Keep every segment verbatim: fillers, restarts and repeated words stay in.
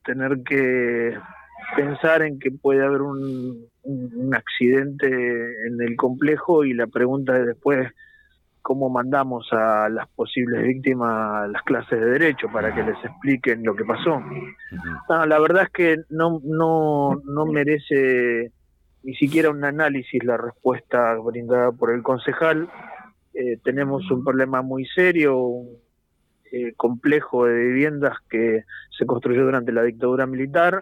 tener que pensar en que puede haber un, un, un accidente en el complejo, y la pregunta es después cómo mandamos a las posibles víctimas a las clases de derecho para que les expliquen lo que pasó. No, la verdad es que no, no, no merece ni siquiera un análisis la respuesta brindada por el concejal. Eh, tenemos un problema muy serio, un eh, complejo de viviendas que se construyó durante la dictadura militar,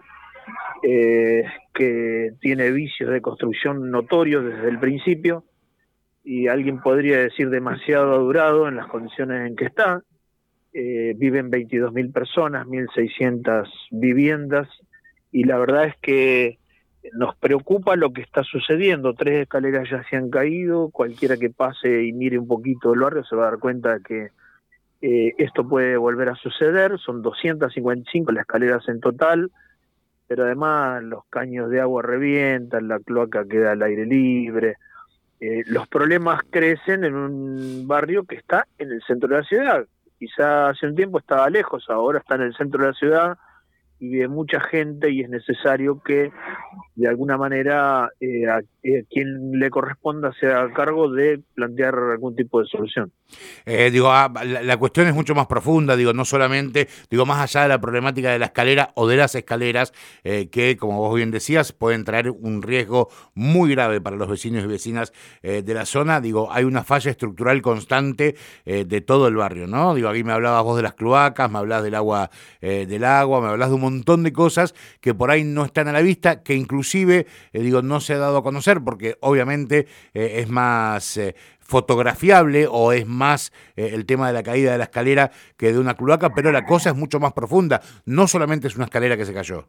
eh, que tiene vicios de construcción notorios desde el principio, y alguien podría decir demasiado durado en las condiciones en que está. Eh, viven veintidós mil personas, mil seiscientas viviendas, y la verdad es que nos preocupa lo que está sucediendo. Tres escaleras ya se han caído, cualquiera que pase y mire un poquito el barrio se va a dar cuenta de que eh, esto puede volver a suceder. Son doscientas cincuenta y cinco las escaleras en total, pero además los caños de agua revientan, la cloaca queda al aire libre. Eh, los problemas crecen en un barrio que está en el centro de la ciudad. Quizá hace un tiempo estaba lejos, ahora está en el centro de la ciudad y vive mucha gente, y es necesario que de alguna manera eh, a, eh, quien le corresponda se haga cargo de plantear algún tipo de solución. Eh, digo, ah, la, la cuestión es mucho más profunda, digo, no solamente, digo, más allá de la problemática de la escalera o de las escaleras, eh, que, como vos bien decías, pueden traer un riesgo muy grave para los vecinos y vecinas eh, de la zona. Digo, hay una falla estructural constante eh, de todo el barrio, ¿no? Digo, aquí me hablabas vos de las cloacas, me hablás del agua, eh, del agua, me hablás de un montón de cosas que por ahí no están a la vista, que inclusive, eh, digo, no se ha dado a conocer, porque obviamente eh, es más eh, fotografiable o es más eh, el tema de la caída de la escalera que de una cloaca, pero la cosa es mucho más profunda, no solamente es una escalera que se cayó.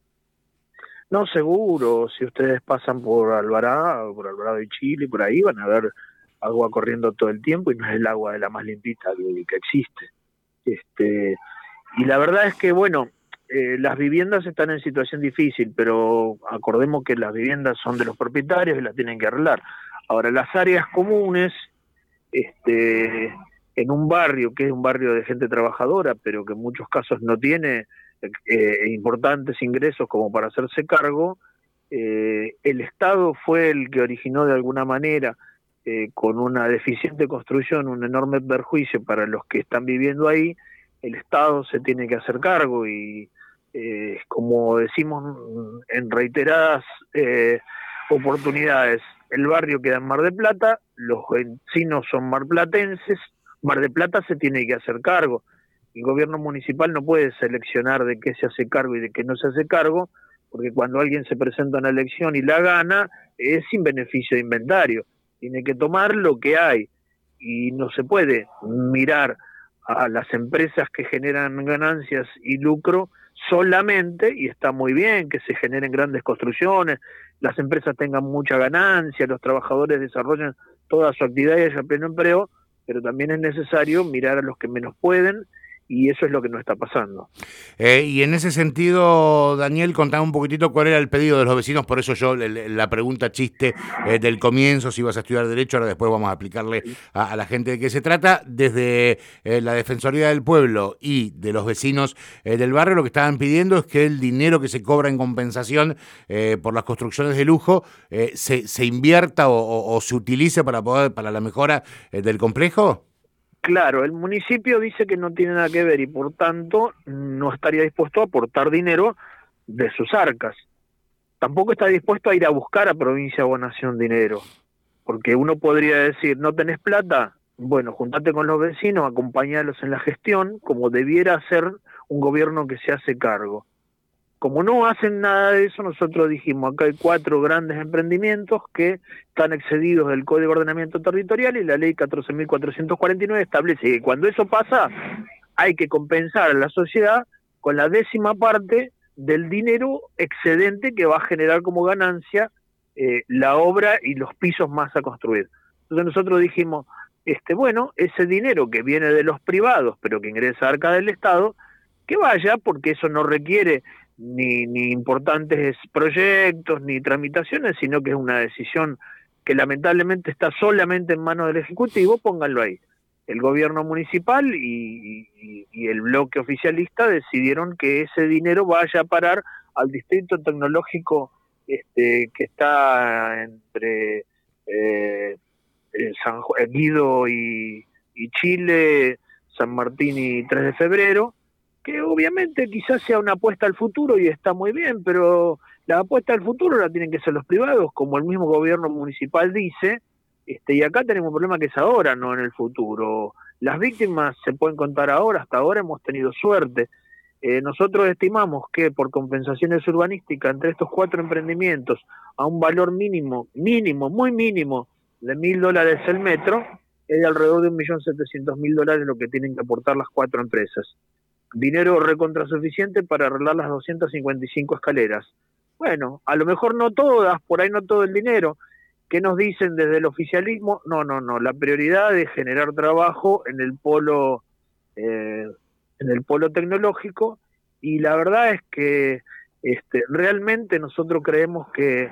No, seguro, si ustedes pasan por Alvarado, por Alvarado y Chile, por ahí van a ver agua corriendo todo el tiempo, y no es el agua de la más limpita que, que existe. Este, y la verdad es que, bueno, eh, las viviendas están en situación difícil, pero acordemos que las viviendas son de los propietarios y las tienen que arreglar. Ahora, las áreas comunes, este, en un barrio que es un barrio de gente trabajadora, pero que en muchos casos no tiene eh, importantes ingresos como para hacerse cargo, eh, el Estado fue el que originó de alguna manera, eh, con una deficiente construcción, un enorme perjuicio para los que están viviendo ahí. El Estado se tiene que hacer cargo, y eh, como decimos en reiteradas eh, oportunidades, el barrio queda en Mar del Plata, los vecinos son marplatenses, Mar del Plata se tiene que hacer cargo. El gobierno municipal no puede seleccionar de qué se hace cargo y de qué no se hace cargo, porque cuando alguien se presenta a una elección y la gana, es sin beneficio de inventario. Tiene que tomar lo que hay, y no se puede mirar a las empresas que generan ganancias y lucro solamente, y está muy bien que se generen grandes construcciones, las empresas tengan mucha ganancia, los trabajadores desarrollen toda su actividad y haya pleno empleo, pero también es necesario mirar a los que menos pueden, y eso es lo que no está pasando. Eh, y en ese sentido, Daniel, contame un poquitito cuál era el pedido de los vecinos, por eso yo le, la pregunta chiste eh, del comienzo, si ibas a estudiar Derecho, ahora después vamos a explicarle a, a la gente de qué se trata. Desde eh, la Defensoría del Pueblo y de los vecinos eh, del barrio, lo que estaban pidiendo es que el dinero que se cobra en compensación eh, por las construcciones de lujo eh, se, se invierta o, o, o se utilice para, poder, para la mejora eh, del complejo. Claro, el municipio dice que no tiene nada que ver, y por tanto no estaría dispuesto a aportar dinero de sus arcas. Tampoco está dispuesto a ir a buscar a provincia o nación dinero, porque uno podría decir, ¿no tenés plata? Bueno, juntate con los vecinos, acompañalos en la gestión, como debiera ser un gobierno que se hace cargo. Como no hacen nada de eso, nosotros dijimos, acá hay cuatro grandes emprendimientos que están excedidos del Código de Ordenamiento Territorial, y la Ley catorce mil cuatrocientos cuarenta y nueve establece que cuando eso pasa hay que compensar a la sociedad con la décima parte del dinero excedente que va a generar como ganancia eh, la obra y los pisos más a construir. Entonces nosotros dijimos, este bueno, ese dinero que viene de los privados pero que ingresa a arca del Estado, que vaya, porque eso no requiere Ni, ni importantes proyectos, ni tramitaciones, sino que es una decisión que lamentablemente está solamente en manos del Ejecutivo, pónganlo ahí. el gobierno municipal y, y, y el bloque oficialista decidieron que ese dinero vaya a parar al distrito tecnológico este, que está entre eh, San Juan, Guido y, y Chile, San Martín y tres de febrero, que obviamente quizás sea una apuesta al futuro y está muy bien, pero la apuesta al futuro la tienen que ser los privados, como el mismo gobierno municipal dice. Este, y acá tenemos un problema que es ahora, no en el futuro. Las víctimas se pueden contar ahora, hasta ahora hemos tenido suerte. Eh, nosotros estimamos que por compensaciones urbanísticas entre estos cuatro emprendimientos a un valor mínimo, mínimo, muy mínimo, de mil dólares el metro, es de alrededor de un millón setecientos mil dólares lo que tienen que aportar las cuatro empresas. Dinero recontrasuficiente para arreglar las doscientas cincuenta y cinco escaleras. Bueno, a lo mejor no todas, por ahí no todo el dinero. ¿Qué nos dicen desde el oficialismo? No, no, no. La prioridad es generar trabajo en el polo, eh, en el polo tecnológico, y la verdad es que este, realmente nosotros creemos que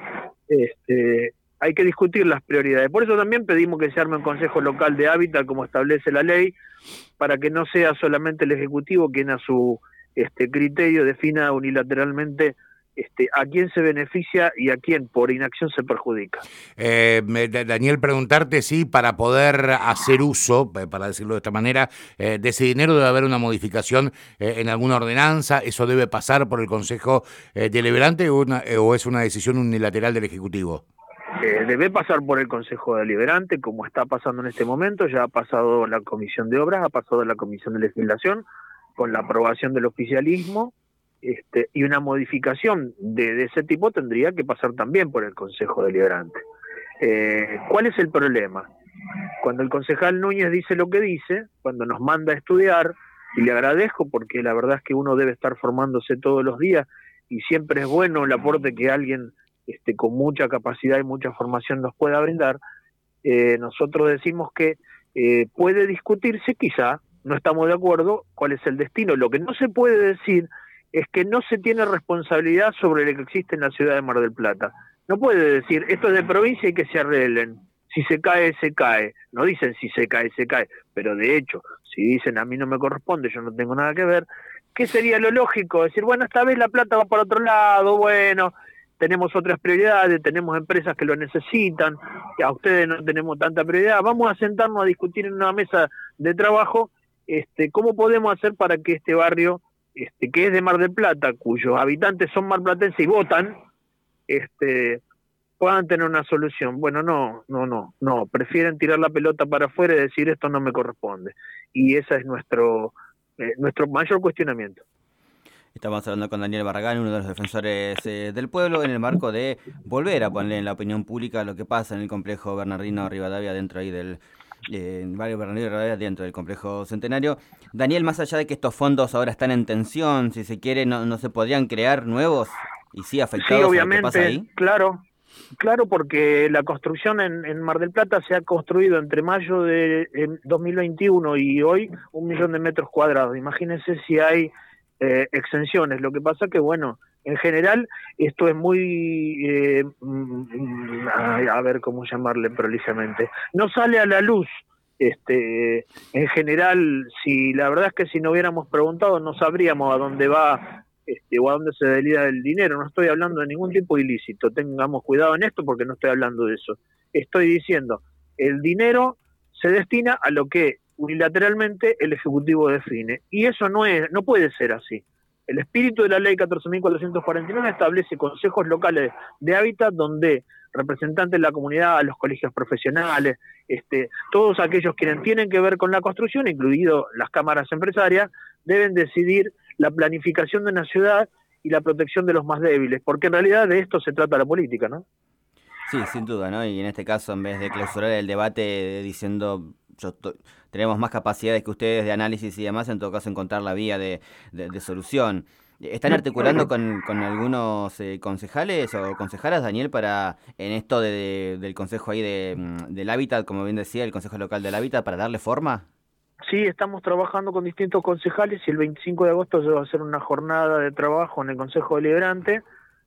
este, hay que discutir las prioridades. Por eso también pedimos que se arme un consejo local de hábitat, como establece la ley, para que no sea solamente el Ejecutivo quien a su este, criterio defina unilateralmente Este, a quién se beneficia y a quién por inacción se perjudica. Eh, Daniel, preguntarte si para poder hacer uso, para decirlo de esta manera, eh, de ese dinero debe haber una modificación eh, en alguna ordenanza. ¿Eso debe pasar por el Consejo eh, Deliberante o, una, eh, o es una decisión unilateral del Ejecutivo? Eh, debe pasar por el Consejo Deliberante, como está pasando en este momento. Ya ha pasado la Comisión de Obras, ha pasado la Comisión de Legislación, con la aprobación del oficialismo. Este, y una modificación de, de ese tipo tendría que pasar también por el Consejo Deliberante. Eh, ¿Cuál es el problema? Cuando el concejal Núñez dice lo que dice, cuando nos manda a estudiar, y le agradezco porque la verdad es que uno debe estar formándose todos los días y siempre es bueno el aporte que alguien este, con mucha capacidad y mucha formación nos pueda brindar, eh, nosotros decimos que eh, puede discutirse, quizá, no estamos de acuerdo, cuál es el destino. Lo que no se puede decir es que no se tiene responsabilidad sobre lo que existe en la ciudad de Mar del Plata. No puede decir, esto es de provincia y que se arreglen. Si se cae, se cae. No dicen si se cae, se cae. Pero de hecho, si dicen a mí no me corresponde, yo no tengo nada que ver, ¿qué sería lo lógico? Decir, bueno, esta vez la plata va para otro lado, bueno, tenemos otras prioridades, tenemos empresas que lo necesitan, y a ustedes no tenemos tanta prioridad, vamos a sentarnos a discutir en una mesa de trabajo este, cómo podemos hacer para que este barrio Este, que es de Mar del Plata, cuyos habitantes son marplatenses y votan, este, puedan tener una solución. Bueno, no, no, no, no, prefieren tirar la pelota para afuera y decir esto no me corresponde. Y ese es nuestro, eh, nuestro mayor cuestionamiento. Estamos hablando con Daniel Barragán, uno de los defensores eh, del pueblo, en el marco de volver a poner en la opinión pública lo que pasa en el complejo Bernardino Rivadavia, dentro ahí del eh, barrio Bernardino Rivadavia, dentro del complejo Centenario. Daniel, más allá de que estos fondos ahora están en tensión, si se quiere, ¿no, no se podrían crear nuevos y sí afectados? Sí, obviamente, a lo que pasa ahí? claro, claro, porque la construcción en, en Mar del Plata se ha construido entre mayo de dos mil veintiuno y hoy un millón de metros cuadrados. Imagínense si hay Eh, exenciones. Lo que pasa que, bueno, en general esto es muy, eh, a ver cómo llamarle prolijamente, no sale a la luz. Este, en general, si la verdad es que si no hubiéramos preguntado no sabríamos a dónde va este, o a dónde se delida el dinero. No estoy hablando de ningún tipo de ilícito, tengamos cuidado en esto porque no estoy hablando de eso. Estoy diciendo, el dinero se destina a lo que unilateralmente el Ejecutivo define, y eso no es, no puede ser así. El espíritu de la ley catorce mil cuatrocientos cuarenta y nueve establece consejos locales de hábitat donde representantes de la comunidad, los colegios profesionales, este, todos aquellos quienes tienen que ver con la construcción, incluido las cámaras empresarias, deben decidir la planificación de una ciudad y la protección de los más débiles, porque en realidad de esto se trata la política, ¿no? Sí, sin duda, ¿no? Y en este caso, en vez de clausurar el debate diciendo yo tenemos más capacidades que ustedes de análisis y demás, en todo caso encontrar la vía de, de, de solución. ¿Están articulando con, con algunos eh, concejales o concejalas, Daniel, para en esto de, de, del consejo ahí de, del hábitat, como bien decía, el consejo local del hábitat, para darle forma? Sí, estamos trabajando con distintos concejales y el veinticinco de agosto se va a hacer una jornada de trabajo en el Consejo Deliberante,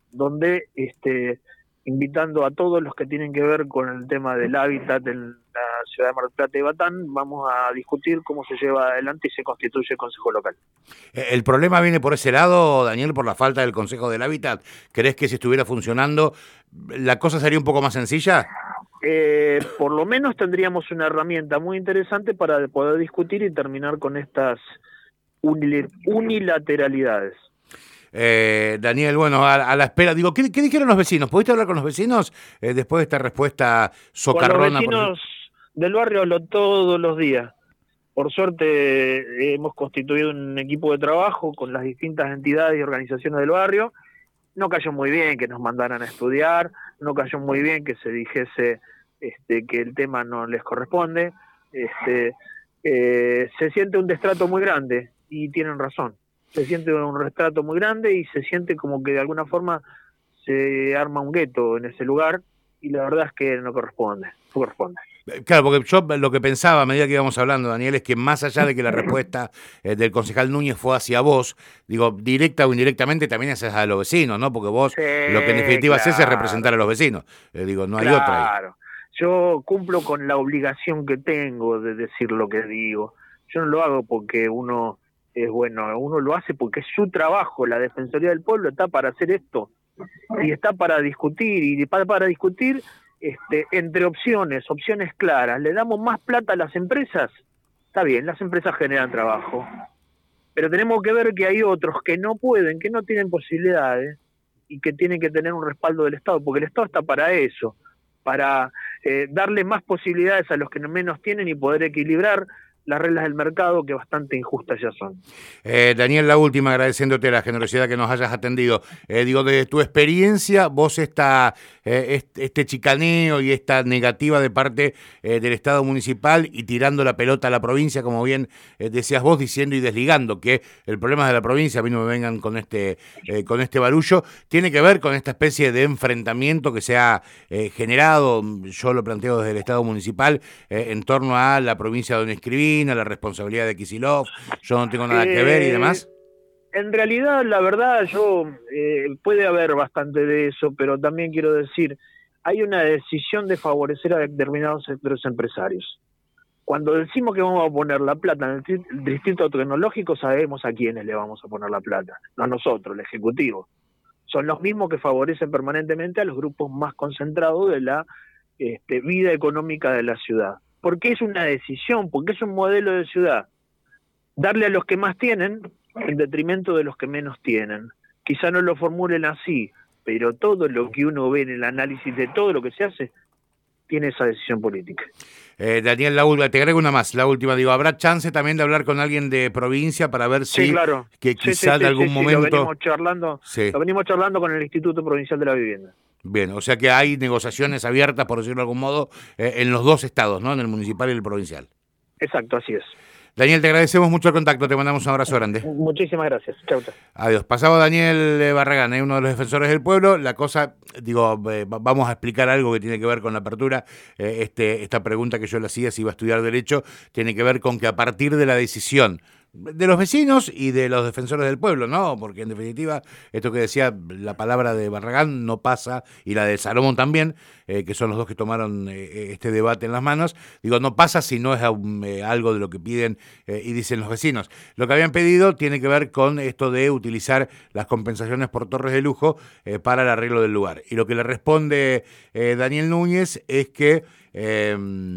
donde este invitando a todos los que tienen que ver con el tema del hábitat, el, la ciudad de Mar del Plata y Batán, vamos a discutir cómo se lleva adelante y se constituye el Consejo Local. ¿El problema viene por ese lado, Daniel, por la falta del Consejo del Hábitat? ¿Crees que si estuviera funcionando la cosa sería un poco más sencilla? Eh, por lo menos tendríamos una herramienta muy interesante para poder discutir y terminar con estas unilateralidades. Eh, Daniel, bueno, a, a la espera, digo, ¿qué, ¿qué dijeron los vecinos? ¿Pudiste hablar con los vecinos eh, después de esta respuesta socarrona? Con los vecinos por... del barrio hablo todos los días. Por suerte eh, hemos constituido un equipo de trabajo con las distintas entidades y organizaciones del barrio. No cayó muy bien que nos mandaran a estudiar, no cayó muy bien que se dijese este, que el tema no les corresponde. Este, eh, se siente un destrato muy grande y tienen razón. Se siente un retrato muy grande y se siente como que de alguna forma se arma un gueto en ese lugar y la verdad es que no corresponde, no corresponde. Claro, porque yo lo que pensaba a medida que íbamos hablando, Daniel, es que más allá de que la respuesta eh, del concejal Núñez fue hacia vos, digo, directa o indirectamente también hacia a los vecinos, ¿no? Porque vos sí, lo que en definitiva claro. haces es representar a los vecinos. Eh, digo, no hay claro. otra ahí. Claro, yo cumplo con la obligación que tengo de decir lo que digo. Yo no lo hago porque uno... es bueno, uno lo hace porque es su trabajo. La Defensoría del Pueblo está para hacer esto y está para discutir y para, para discutir este, entre opciones, opciones claras. ¿Le damos más plata a las empresas? Está bien, las empresas generan trabajo, pero tenemos que ver que hay otros que no pueden, que no tienen posibilidades y que tienen que tener un respaldo del Estado, porque el Estado está para eso, para eh, darle más posibilidades a los que menos tienen y poder equilibrar las reglas del mercado, que bastante injustas ya son. Eh, Daniel, la última, agradeciéndote la generosidad que nos hayas atendido. Eh, digo, de tu experiencia, vos esta, eh, este chicaneo y esta negativa de parte eh, del Estado municipal y tirando la pelota a la provincia, como bien eh, decías vos, diciendo y desligando que el problema es de la provincia, a mí no me vengan con este, eh, con este barullo, tiene que ver con esta especie de enfrentamiento que se ha eh, generado, yo lo planteo desde el Estado municipal, eh, en torno a la provincia donde escribí, a la responsabilidad de Kicillof, yo no tengo nada eh, que ver y demás. En realidad, la verdad, yo eh, puede haber bastante de eso, pero también quiero decir, hay una decisión de favorecer a determinados sectores empresarios. Cuando decimos que vamos a poner la plata en el distrito tecnológico, sabemos a quiénes le vamos a poner la plata, no a nosotros, el Ejecutivo. Son los mismos que favorecen permanentemente a los grupos más concentrados de la este, vida económica de la ciudad. Porque es una decisión, porque es un modelo de ciudad. Darle a los que más tienen en detrimento de los que menos tienen. Quizá no lo formulen así, pero todo lo que uno ve en el análisis de todo lo que se hace, tiene esa decisión política. Eh, Daniel, la última, te agrego una más, la última, digo, ¿habrá chance también de hablar con alguien de provincia para ver si sí, claro. que sí, quizá sí, de algún sí, momento... Sí, lo venimos charlando, sí. lo venimos charlando con el Instituto Provincial de la Vivienda. Bien, o sea que hay negociaciones abiertas, por decirlo de algún modo, eh, en los dos estados, ¿no? En el municipal y el provincial. Exacto, así es. Daniel, te agradecemos mucho el contacto, te mandamos un abrazo grande. Muchísimas gracias. Chau, chau. Adiós. Pasaba Daniel Barragán, ¿eh? Uno de los defensores del pueblo. La cosa, digo, eh, vamos a explicar algo que tiene que ver con la apertura. Eh, este, esta pregunta que yo le hacía, si iba a estudiar Derecho, tiene que ver con que a partir de la decisión de los vecinos y de los defensores del pueblo, ¿no? Porque en definitiva, esto que decía la palabra de Barragán no pasa, y la de Salomón también, eh, que son los dos que tomaron eh, este debate en las manos, digo, no pasa si no es um, eh, algo de lo que piden eh, y dicen los vecinos. Lo que habían pedido tiene que ver con esto de utilizar las compensaciones por torres de lujo eh, para el arreglo del lugar. Y lo que le responde eh, Daniel Núñez es que... Eh,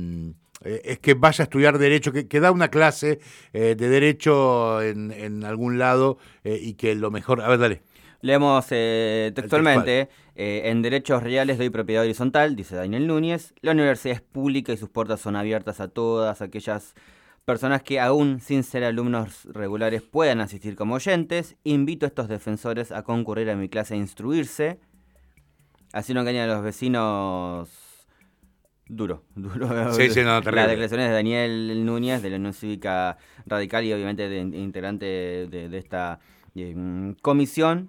es que vaya a estudiar Derecho, que, que da una clase eh, de Derecho en, en algún lado eh, y que lo mejor... A ver, dale. Leemos eh, textualmente, eh, en Derechos Reales doy propiedad horizontal, dice Daniel Núñez, la universidad es pública y sus puertas son abiertas a todas aquellas personas que aún sin ser alumnos regulares puedan asistir como oyentes. Invito a estos defensores a concurrir a mi clase a instruirse, así no engañan a los vecinos... Duro, duro. Sí, sí, no, Las declaraciones de Daniel Núñez, de la Unión Cívica Radical y obviamente de, de integrante de, de, de esta eh, comisión,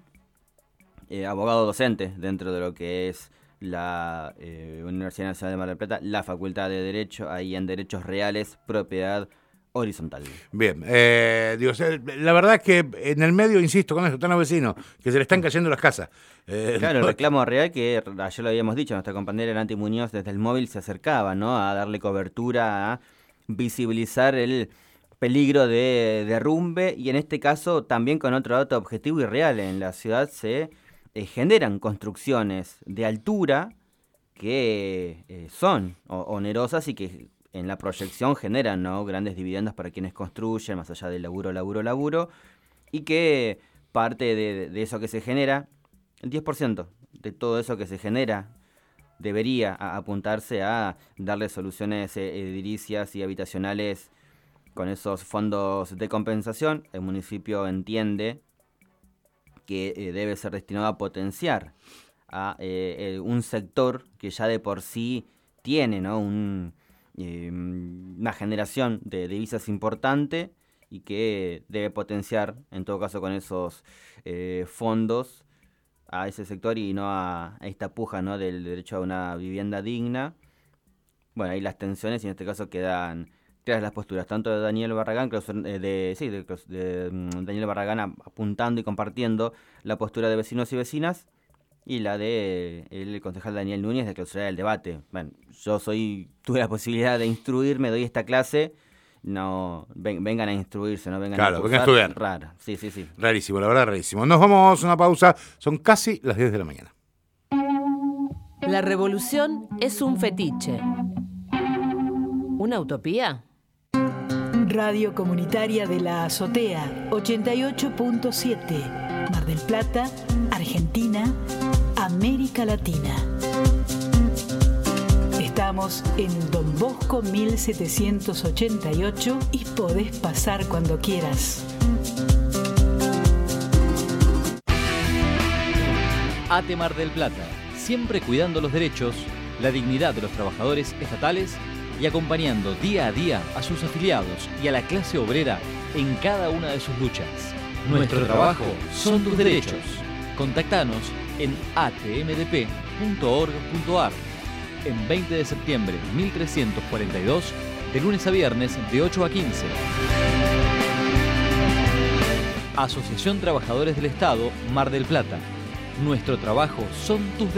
eh, abogado docente dentro de lo que es la eh, Universidad Nacional de Mar del Plata, la Facultad de Derecho, ahí en Derechos Reales, propiedad horizontal. Bien, eh, digo, la verdad es que en el medio, insisto con eso, están los vecinos, que se le están cayendo las casas. Eh, claro, el reclamo real que ayer lo habíamos dicho, nuestra compañera Nanti Muñoz desde el móvil se acercaba, ¿no?, a darle cobertura, a visibilizar el peligro de derrumbe, y en este caso también con otro dato objetivo y real. En la ciudad se eh, generan construcciones de altura que eh, son onerosas y que en la proyección generan, ¿no?, grandes dividendos para quienes construyen, más allá del laburo, laburo, laburo, y que parte de, de eso que se genera, el diez por ciento de todo eso que se genera, debería a, apuntarse a darle soluciones eh, edilicias y habitacionales con esos fondos de compensación. El municipio entiende que eh, debe ser destinado a potenciar a eh, eh, un sector que ya de por sí tiene, ¿no?, un... Eh, una generación de divisas importante y que debe potenciar, en todo caso, con esos eh, fondos a ese sector y no a, a esta puja, ¿no?, del derecho a una vivienda digna. Bueno, ahí las tensiones, y en este caso quedan claras las posturas, tanto de Daniel Barragán, de, de, sí, de, de um, Daniel Barragán apuntando y compartiendo la postura de vecinos y vecinas, y la de el concejal Daniel Núñez de clausurar el debate. Bueno, yo soy tuve la posibilidad de instruirme, doy esta clase, no ven, vengan a instruirse, no vengan claro, a vengan a estudiar. Rara, sí, sí, sí. Rarísimo, la verdad, rarísimo. Nos vamos a una pausa, son casi las diez de la mañana. La revolución es un fetiche. ¿Una utopía? Radio Comunitaria de la Azotea, ochenta y ocho punto siete, Mar del Plata, Argentina, América Latina. Estamos en Don Bosco mil setecientos ochenta y ocho y podés pasar cuando quieras. A T E Mar del Plata, siempre cuidando los derechos, la dignidad de los trabajadores estatales y acompañando día a día a sus afiliados y a la clase obrera en cada una de sus luchas. Nuestro trabajo son tus derechos. Contactanos en a t m d p punto org punto a r en veinte de septiembre mil trescientos cuarenta y dos, de lunes a viernes de ocho a quince. Asociación Trabajadores del Estado, Mar del Plata. Nuestro trabajo son tus derechos.